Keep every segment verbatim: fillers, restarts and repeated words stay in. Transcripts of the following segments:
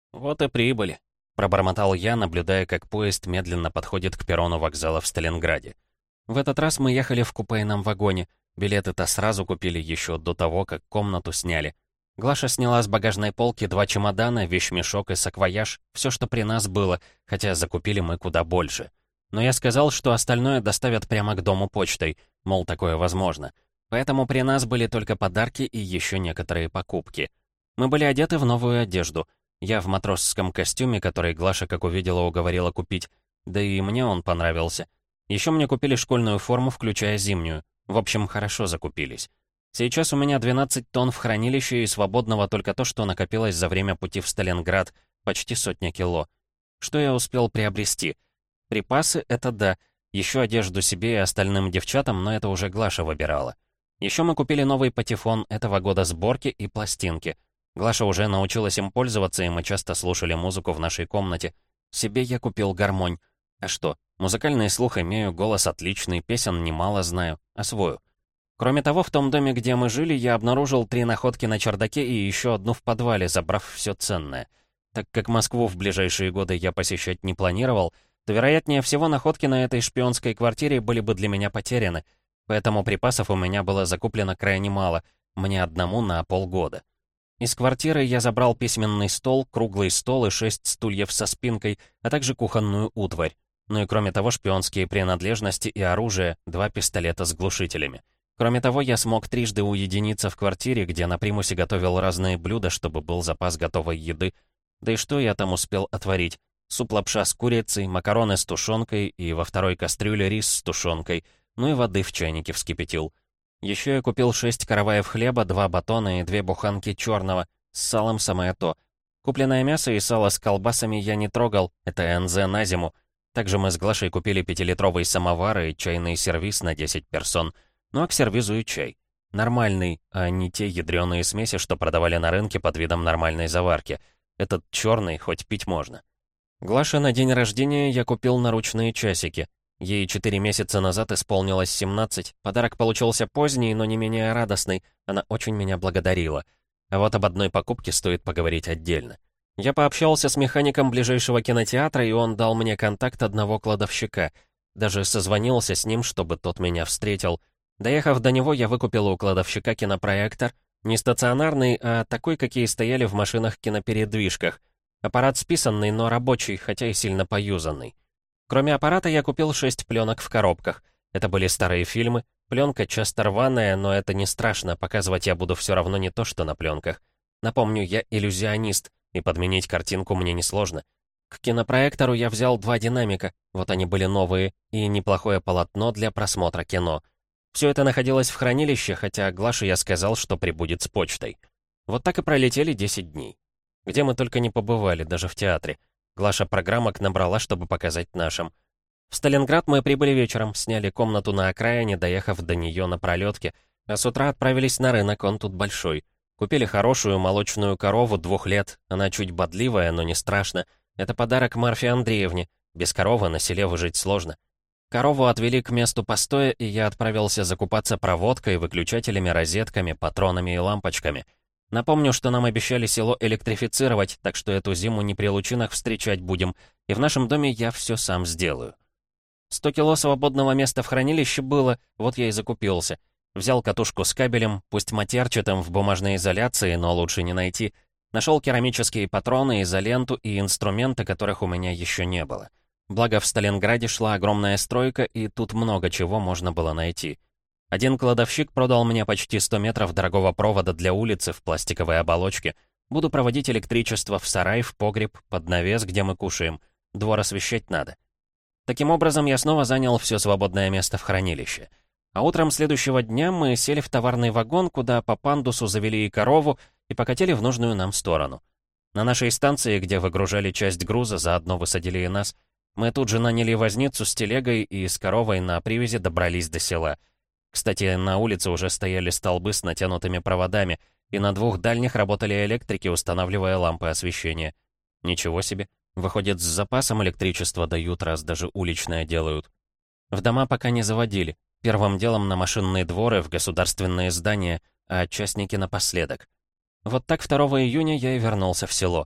«Вот и прибыли», — пробормотал я, наблюдая, как поезд медленно подходит к перрону вокзала в Сталинграде. В этот раз мы ехали в купейном вагоне. Билеты-то сразу купили еще до того, как комнату сняли. Глаша сняла с багажной полки два чемодана, вещмешок и саквояж, все, что при нас было, хотя закупили мы куда больше. Но я сказал, что остальное доставят прямо к дому почтой, мол, такое возможно. Поэтому при нас были только подарки и еще некоторые покупки. Мы были одеты в новую одежду. Я в матросском костюме, который Глаша, как увидела, уговорила купить. Да и мне он понравился. Еще мне купили школьную форму, включая зимнюю. В общем, хорошо закупились. Сейчас у меня двенадцать тонн в хранилище и свободного только то, что накопилось за время пути в Сталинград, почти сотня кило. Что я успел приобрести? Припасы — это да. Еще одежду себе и остальным девчатам, но это уже Глаша выбирала. Еще мы купили новый патефон этого года сборки и пластинки. Глаша уже научилась им пользоваться, и мы часто слушали музыку в нашей комнате. Себе я купил гармонь. А что, музыкальный слух имею, голос отличный, песен немало знаю, освою. Кроме того, в том доме, где мы жили, я обнаружил три находки на чердаке и еще одну в подвале, забрав все ценное. Так как Москву в ближайшие годы я посещать не планировал, то, вероятнее всего, находки на этой шпионской квартире были бы для меня потеряны. Поэтому припасов у меня было закуплено крайне мало, мне одному на полгода. Из квартиры я забрал письменный стол, круглый стол и шесть стульев со спинкой, а также кухонную утварь. Ну и кроме того, шпионские принадлежности и оружие, два пистолета с глушителями. Кроме того, я смог трижды уединиться в квартире, где на примусе готовил разные блюда, чтобы был запас готовой еды. Да и что я там успел отварить? Суп-лапша с курицей, макароны с тушенкой и во второй кастрюле рис с тушенкой, ну и воды в чайнике вскипятил. Еще я купил шесть караваев хлеба, два батона и две буханки черного, с салом самое то. Купленное мясо и сало с колбасами я не трогал, это эн зэ на зиму. Также мы с Глашей купили пятилитровый самовар и чайный сервиз на десять персон. Ну а к сервизу и чай. Нормальный, а не те ядреные смеси, что продавали на рынке под видом нормальной заварки. Этот черный хоть пить можно. Глаше на день рождения я купил наручные часики. Ей четыре месяца назад исполнилось семнадцать. Подарок получился поздний, но не менее радостный. Она очень меня благодарила. А вот об одной покупке стоит поговорить отдельно. Я пообщался с механиком ближайшего кинотеатра, и он дал мне контакт одного кладовщика. Даже созвонился с ним, чтобы тот меня встретил. Доехав до него, я выкупил у кладовщика кинопроектор. Не стационарный, а такой, какие стояли в машинах-кинопередвижках. Аппарат списанный, но рабочий, хотя и сильно поюзанный. Кроме аппарата, я купил шесть пленок в коробках. Это были старые фильмы. Пленка часто рваная, но это не страшно, показывать я буду все равно не то, что на пленках. Напомню, я иллюзионист, и подменить картинку мне несложно. К кинопроектору я взял два динамика, вот они были новые, и неплохое полотно для просмотра кино. Все это находилось в хранилище, хотя Глаше я сказал, что прибудет с почтой. Вот так и пролетели десять дней. Где мы только не побывали, даже в театре. Глаша программок набрала, чтобы показать нашим. В Сталинград мы прибыли вечером, сняли комнату на окраине, доехав до нее на пролетке, а с утра отправились на рынок, он тут большой. Купили хорошую молочную корову двух лет, она чуть бодливая, но не страшно. Это подарок Марфе Андреевне, без коровы на селе выжить сложно. Корову отвели к месту постоя, и я отправился закупаться проводкой, выключателями, розетками, патронами и лампочками. Напомню, что нам обещали село электрифицировать, так что эту зиму не при лучинах встречать будем, и в нашем доме я все сам сделаю. Сто кило свободного места в хранилище было, вот я и закупился. Взял катушку с кабелем, пусть матерчатым в бумажной изоляции, но лучше не найти. Нашел керамические патроны, изоленту и инструменты, которых у меня еще не было. Благо в Сталинграде шла огромная стройка, и тут много чего можно было найти. Один кладовщик продал мне почти сто метров дорогого провода для улицы в пластиковой оболочке. Буду проводить электричество в сарай, в погреб, под навес, где мы кушаем. Двор освещать надо. Таким образом, я снова занял все свободное место в хранилище. А утром следующего дня мы сели в товарный вагон, куда по пандусу завели и корову, и покатили в нужную нам сторону. На нашей станции, где выгружали часть груза, заодно высадили и нас. Мы тут же наняли возницу с телегой и с коровой на привязи добрались до села. Кстати, на улице уже стояли столбы с натянутыми проводами, и на двух дальних работали электрики, устанавливая лампы освещения. Ничего себе. Выходит, с запасом электричества дают, раз даже уличное делают. В дома пока не заводили. Первым делом на машинные дворы, в государственные здания, а частники напоследок. Вот так второго июня я и вернулся в село.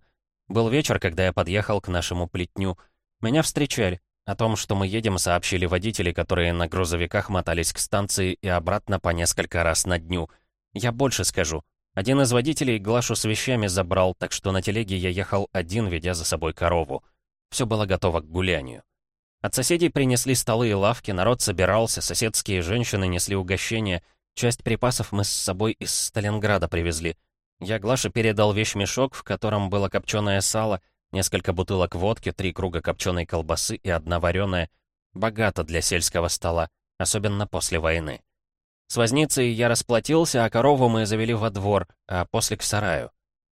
Был вечер, когда я подъехал к нашему плетню. Меня встречали. О том, что мы едем, сообщили водители, которые на грузовиках мотались к станции и обратно по несколько раз на дню. Я больше скажу. Один из водителей Глашу с вещами забрал, так что на телеге я ехал один, ведя за собой корову. Все было готово к гулянию. От соседей принесли столы и лавки, народ собирался, соседские женщины несли угощения. Часть припасов мы с собой из Сталинграда привезли. Я Глаше передал вещмешок, в котором было копченое сало, несколько бутылок водки, три круга копченой колбасы и одна вареная. Богато для сельского стола, особенно после войны. С возницей я расплатился, а корову мы завели во двор, а после к сараю.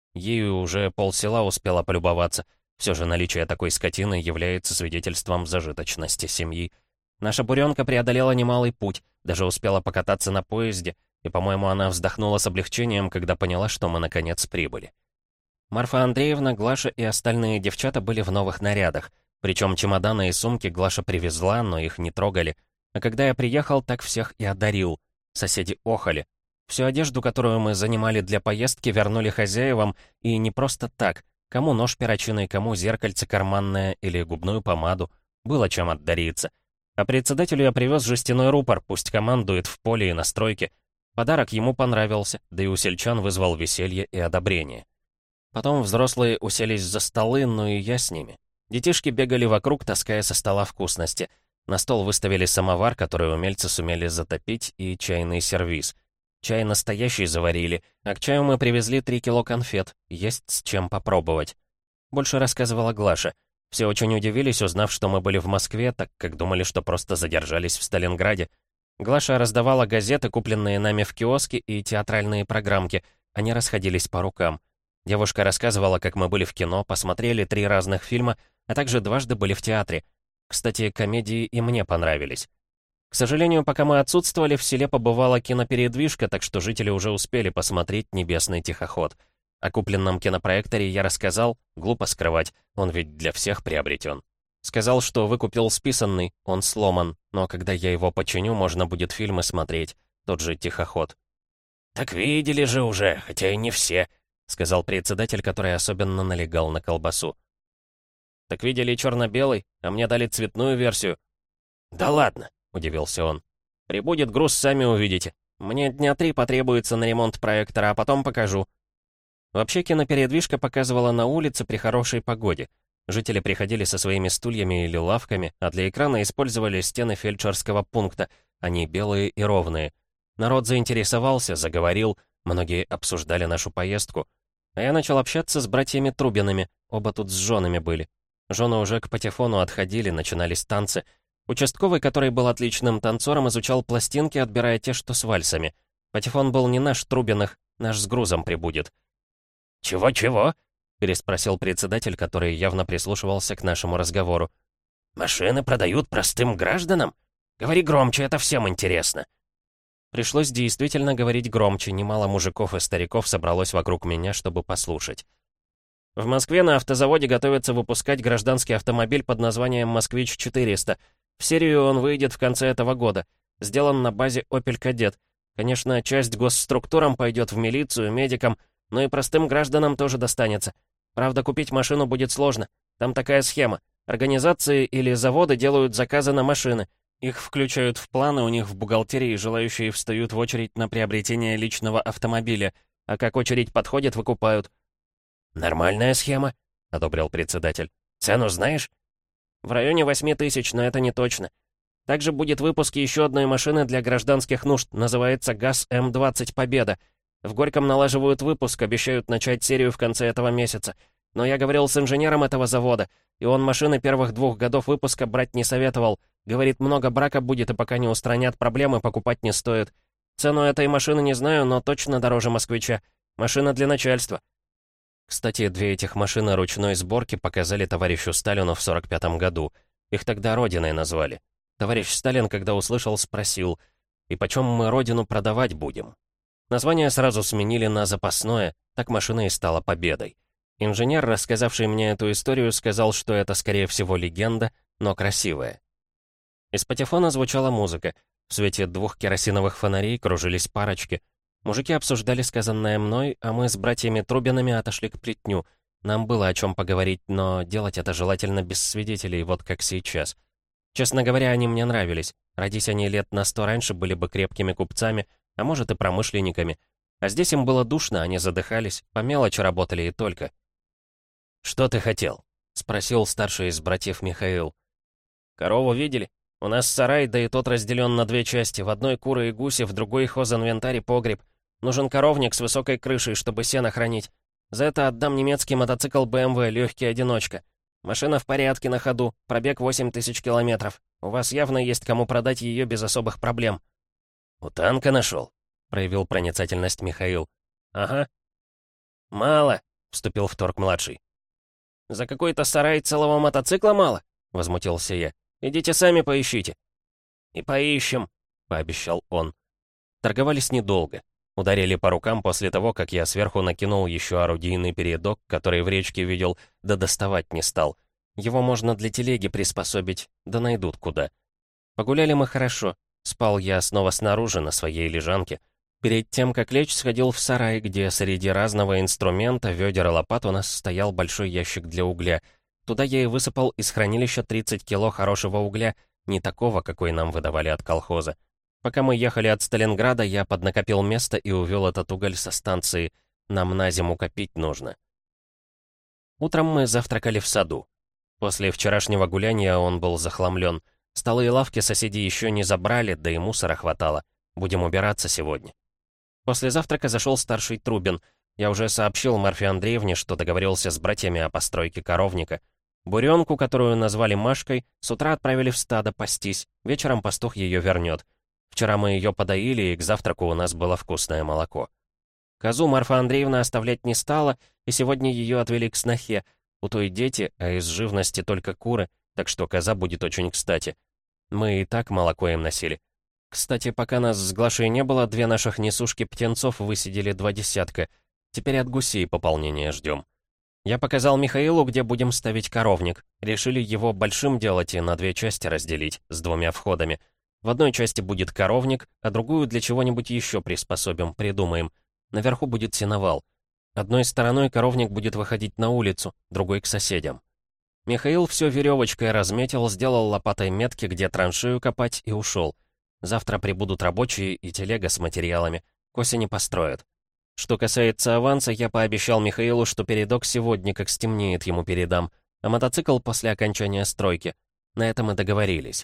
Ею уже полсела успела полюбоваться. Все же наличие такой скотины является свидетельством зажиточности семьи. Наша буренка преодолела немалый путь, даже успела покататься на поезде, и, по-моему, она вздохнула с облегчением, когда поняла, что мы наконец прибыли. Марфа Андреевна, Глаша и остальные девчата были в новых нарядах, причем чемоданы и сумки Глаша привезла, но их не трогали. А когда я приехал, так всех и одарил. Соседи охали. Всю одежду, которую мы занимали для поездки, вернули хозяевам, и не просто так. Кому нож перочинный, кому зеркальце карманное или губную помаду. Было чем отдариться. А председателю я привез жестяной рупор, пусть командует в поле и на стройке. Подарок ему понравился, да и у сельчан вызвал веселье и одобрение. Потом взрослые уселись за столы, ну и я с ними. Детишки бегали вокруг, таская со стола вкусности. На стол выставили самовар, который умельцы сумели затопить, и чайный сервиз. Чай настоящий заварили, а к чаю мы привезли три кило конфет, есть с чем попробовать. Больше рассказывала Глаша. Все очень удивились, узнав, что мы были в Москве, так как думали, что просто задержались в Сталинграде. Глаша раздавала газеты, купленные нами в киоске, и театральные программки. Они расходились по рукам. Девушка рассказывала, как мы были в кино, посмотрели три разных фильма, а также дважды были в театре. Кстати, комедии и мне понравились. К сожалению, пока мы отсутствовали, в селе побывала кинопередвижка, так что жители уже успели посмотреть «Небесный тихоход». О купленном кинопроекторе я рассказал, глупо скрывать, он ведь для всех приобретен. Сказал, что выкупил списанный, он сломан, но когда я его починю, можно будет фильмы смотреть, тот же «Тихоход». «Так видели же уже, хотя и не все», — сказал председатель, который особенно налегал на колбасу. «Так видели черно-белый, а мне дали цветную версию». «Да ладно», — удивился он. «Прибудет груз, сами увидите. Мне дня три потребуется на ремонт проектора, а потом покажу». Вообще кинопередвижка показывала на улице при хорошей погоде. Жители приходили со своими стульями или лавками, а для экрана использовали стены фельдшерского пункта, они белые и ровные. Народ заинтересовался, заговорил, многие обсуждали нашу поездку. А я начал общаться с братьями Трубинами, оба тут с женами были. Жены уже к патефону отходили, начинались танцы. Участковый, который был отличным танцором, изучал пластинки, отбирая те, что с вальсами. Патефон был не наш Трубиных, наш с грузом прибудет. «Чего-чего?» — переспросил председатель, который явно прислушивался к нашему разговору. «Машины продают простым гражданам? Говори громче, это всем интересно». Пришлось действительно говорить громче, немало мужиков и стариков собралось вокруг меня, чтобы послушать. В Москве на автозаводе готовятся выпускать гражданский автомобиль под названием «Москвич четыреста». В серию он выйдет в конце этого года. Сделан на базе «Опель Кадет». Конечно, часть госструктурам пойдет в милицию, медикам, но и простым гражданам тоже достанется. Правда, купить машину будет сложно. Там такая схема. Организации или заводы делают заказы на машины. Их включают в планы, у них в бухгалтерии желающие встают в очередь на приобретение личного автомобиля, а как очередь подходит, выкупают. «Нормальная схема», — одобрил председатель. «Цену знаешь?» «В районе восьми тысяч, но это не точно. Также будет выпуск еще одной машины для гражданских нужд, называется ГАЗ М двадцать Победа. В Горьком налаживают выпуск, обещают начать серию в конце этого месяца. Но я говорил с инженером этого завода, и он машины первых двух годов выпуска брать не советовал. Говорит, много брака будет, и пока не устранят проблемы, покупать не стоит. Цену этой машины не знаю, но точно дороже «Москвича». Машина для начальства». Кстати, две этих машины ручной сборки показали товарищу Сталину в сорок пятом году. Их тогда «Родиной» назвали. Товарищ Сталин, когда услышал, спросил, «И почем мы Родину продавать будем?» Название сразу сменили на запасное, так машина и стала «Победой». Инженер, рассказавший мне эту историю, сказал, что это, скорее всего, легенда, но красивая. Из патефона звучала музыка. В свете двух керосиновых фонарей кружились парочки. Мужики обсуждали сказанное мной, а мы с братьями Трубинами отошли к плетню. Нам было о чем поговорить, но делать это желательно без свидетелей, вот как сейчас. Честно говоря, они мне нравились. Родись они лет на сто раньше, были бы крепкими купцами, а может и промышленниками. А здесь им было душно, они задыхались, по мелочи работали и только. «Что ты хотел?» — спросил старший из братьев Михаил. «Корову видели? У нас сарай, да и тот разделен на две части. В одной куры и гуси, в другой хозинвентарь и погреб. Нужен коровник с высокой крышей, чтобы сено хранить. За это отдам немецкий мотоцикл бэ эм вэ, легкий одиночка. Машина в порядке на ходу, пробег восемь тысяч километров. У вас явно есть кому продать ее без особых проблем». «У танка нашел?» — проявил проницательность Михаил. «Ага». «Мало», — вступил в торг младший. «За какой-то сарай целого мотоцикла мало?» — возмутился я. «Идите сами поищите». «И поищем», — пообещал он. Торговались недолго. Ударили по рукам после того, как я сверху накинул еще орудийный передок, который в речке видел, да доставать не стал. Его можно для телеги приспособить, да найдут куда. Погуляли мы хорошо. Спал я снова снаружи, на своей лежанке. Перед тем, как лечь, сходил в сарай, где среди разного инструмента, ведер и лопат у нас стоял большой ящик для угля. Туда я и высыпал из хранилища тридцать кило хорошего угля, не такого, какой нам выдавали от колхоза. Пока мы ехали от Сталинграда, я поднакопил место и увел этот уголь со станции. Нам на зиму копить нужно. Утром мы завтракали в саду. После вчерашнего гуляния он был захламлен. Столы и лавки соседи еще не забрали, да и мусора хватало. Будем убираться сегодня. После завтрака зашел старший Трубин. Я уже сообщил Марфе Андреевне, что договорился с братьями о постройке коровника. Буренку, которую назвали Машкой, с утра отправили в стадо пастись. Вечером пастух ее вернет. Вчера мы ее подоили, и к завтраку у нас было вкусное молоко. Козу Марфа Андреевна оставлять не стала, и сегодня ее отвели к снохе. У той дети, а из живности только куры, так что коза будет очень кстати. Мы и так молоко им носили. Кстати, пока нас с Глашей не было, две наших несушки птенцов высидели два десятка. Теперь от гусей пополнение ждем. Я показал Михаилу, где будем ставить коровник. Решили его большим делать и на две части разделить, с двумя входами. В одной части будет коровник, а другую для чего-нибудь еще приспособим, придумаем. Наверху будет сеновал. Одной стороной коровник будет выходить на улицу, другой к соседям. Михаил все веревочкой разметил, сделал лопатой метки, где траншею копать, и ушел. Завтра прибудут рабочие и телега с материалами. К осени построят. Что касается аванса, я пообещал Михаилу, что передок сегодня, как стемнеет, ему передам, а мотоцикл после окончания стройки. На этом и договорились.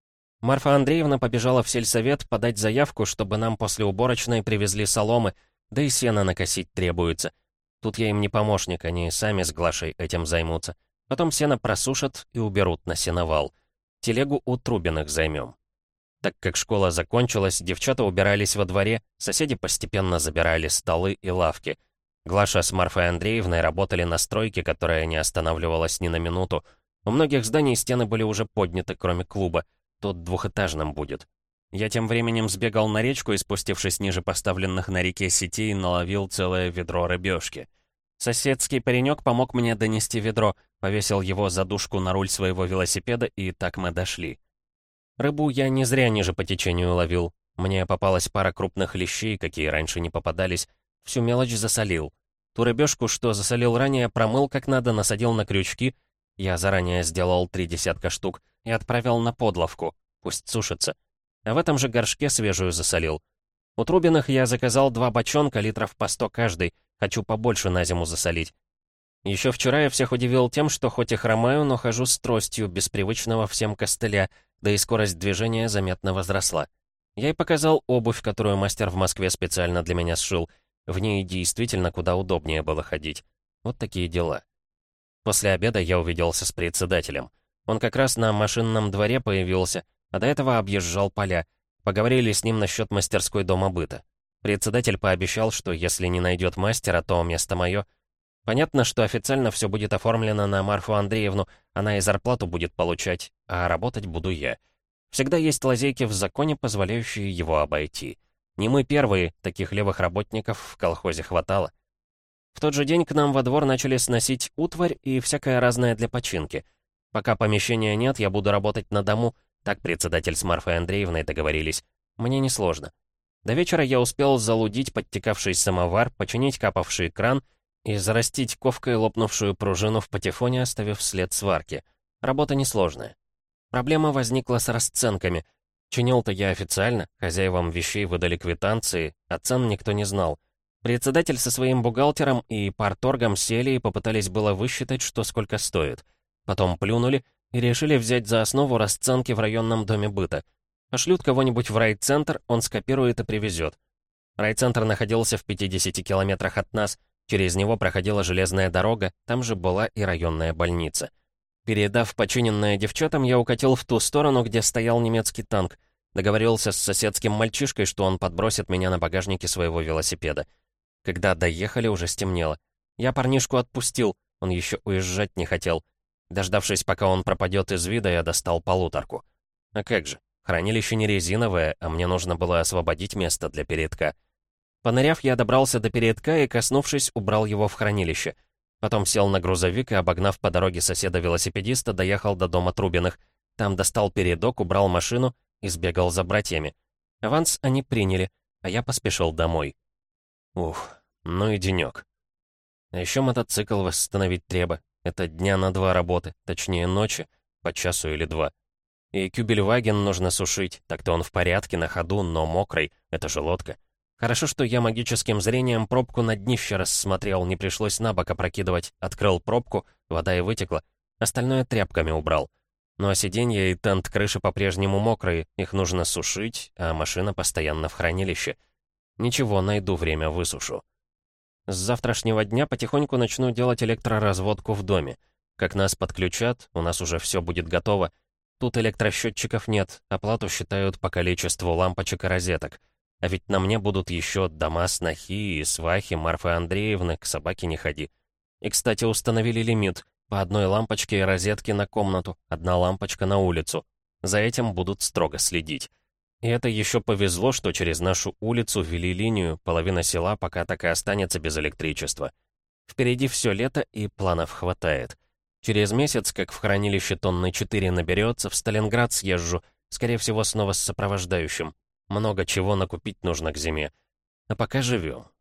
Марфа Андреевна побежала в сельсовет подать заявку, чтобы нам после уборочной привезли соломы, да и сено накосить требуется. Тут я им не помощник, они сами с Глашей этим займутся. Потом сено просушат и уберут на сеновал. Телегу у Трубиных займем. Так как школа закончилась, девчата убирались во дворе, соседи постепенно забирали столы и лавки. Глаша с Марфой Андреевной работали на стройке, которая не останавливалась ни на минуту. У многих зданий стены были уже подняты, кроме клуба. Тот двухэтажным будет. Я тем временем сбегал на речку и, спустившись ниже поставленных на реке сетей, наловил целое ведро рыбешки. Соседский паренек помог мне донести ведро, повесил его за дужку на руль своего велосипеда, и так мы дошли. Рыбу я не зря ниже по течению ловил. Мне попалась пара крупных лещей, какие раньше не попадались. Всю мелочь засолил. Ту рыбешку, что засолил ранее, промыл как надо, насадил на крючки. Я заранее сделал три десятка штук и отправил на подловку. Пусть сушится. А в этом же горшке свежую засолил. У Трубиных я заказал два бочонка, литров по сто каждый. Хочу побольше на зиму засолить. Еще вчера я всех удивил тем, что хоть и хромаю, но хожу с тростью, без привычного всем костыля, да и скорость движения заметно возросла. Я и показал обувь, которую мастер в Москве специально для меня сшил. В ней действительно куда удобнее было ходить. Вот такие дела. После обеда я увиделся с председателем. Он как раз на машинном дворе появился, а до этого объезжал поля. Поговорили с ним насчет мастерской дома быта. Председатель пообещал, что если не найдет мастера, то место мое. Понятно, что официально все будет оформлено на Марфу Андреевну, она и зарплату будет получать, а работать буду я. Всегда есть лазейки в законе, позволяющие его обойти. Не мы первые, таких левых работников в колхозе хватало. В тот же день к нам во двор начали сносить утварь и всякое разное для починки. Пока помещения нет, я буду работать на дому, так председатель с Марфой Андреевной договорились. Мне несложно. До вечера я успел залудить подтекавший самовар, починить капавший кран, и зарастить ковкой лопнувшую пружину в патефоне, оставив след сварки. Работа несложная. Проблема возникла с расценками. Чинил-то я официально, хозяевам вещей выдали квитанции, а цен никто не знал. Председатель со своим бухгалтером и парторгом сели и попытались было высчитать, что сколько стоит. Потом плюнули и решили взять за основу расценки в районном доме быта. Пошлют кого-нибудь в райцентр, он скопирует и привезет. Райцентр находился в пятидесяти километрах от нас, через него проходила железная дорога, там же была и районная больница. Передав починенное девчатам, я укатил в ту сторону, где стоял немецкий танк. Договорился с соседским мальчишкой, что он подбросит меня на багажнике своего велосипеда. Когда доехали, уже стемнело. Я парнишку отпустил, он еще уезжать не хотел. Дождавшись, пока он пропадет из вида, я достал полуторку. А как же, хранилище не резиновое, а мне нужно было освободить место для передка. Поныряв, я добрался до передка и, коснувшись, убрал его в хранилище. Потом сел на грузовик и, обогнав по дороге соседа-велосипедиста, доехал до дома Трубиных. Там достал передок, убрал машину и сбегал за братьями. Аванс они приняли, а я поспешил домой. Ух, ну и денек. А еще мотоцикл восстановить треба. Это дня на два работы, точнее ночи, по часу или два. И кюбельваген нужно сушить, так-то он в порядке, на ходу, но мокрый, это же лодка. Хорошо, что я магическим зрением пробку на днище рассмотрел, не пришлось на бок опрокидывать. Открыл пробку, вода и вытекла. Остальное тряпками убрал. Ну а сиденья и тент крыши по-прежнему мокрые, их нужно сушить, а машина постоянно в хранилище. Ничего, найду время, высушу. С завтрашнего дня потихоньку начну делать электроразводку в доме. Как нас подключат, у нас уже все будет готово. Тут электросчетчиков нет, оплату считают по количеству лампочек и розеток. А ведь на мне будут еще дома снохи и свахи Марфы Андреевны, к собаке не ходи. И, кстати, установили лимит. По одной лампочке и розетке на комнату, одна лампочка на улицу. За этим будут строго следить. И это еще повезло, что через нашу улицу ввели линию, половина села пока так и останется без электричества. Впереди все лето, и планов хватает. Через месяц, как в хранилище тонны четыре наберется, в Сталинград съезжу, скорее всего, снова с сопровождающим. Много чего накупить нужно к зиме. А пока живем.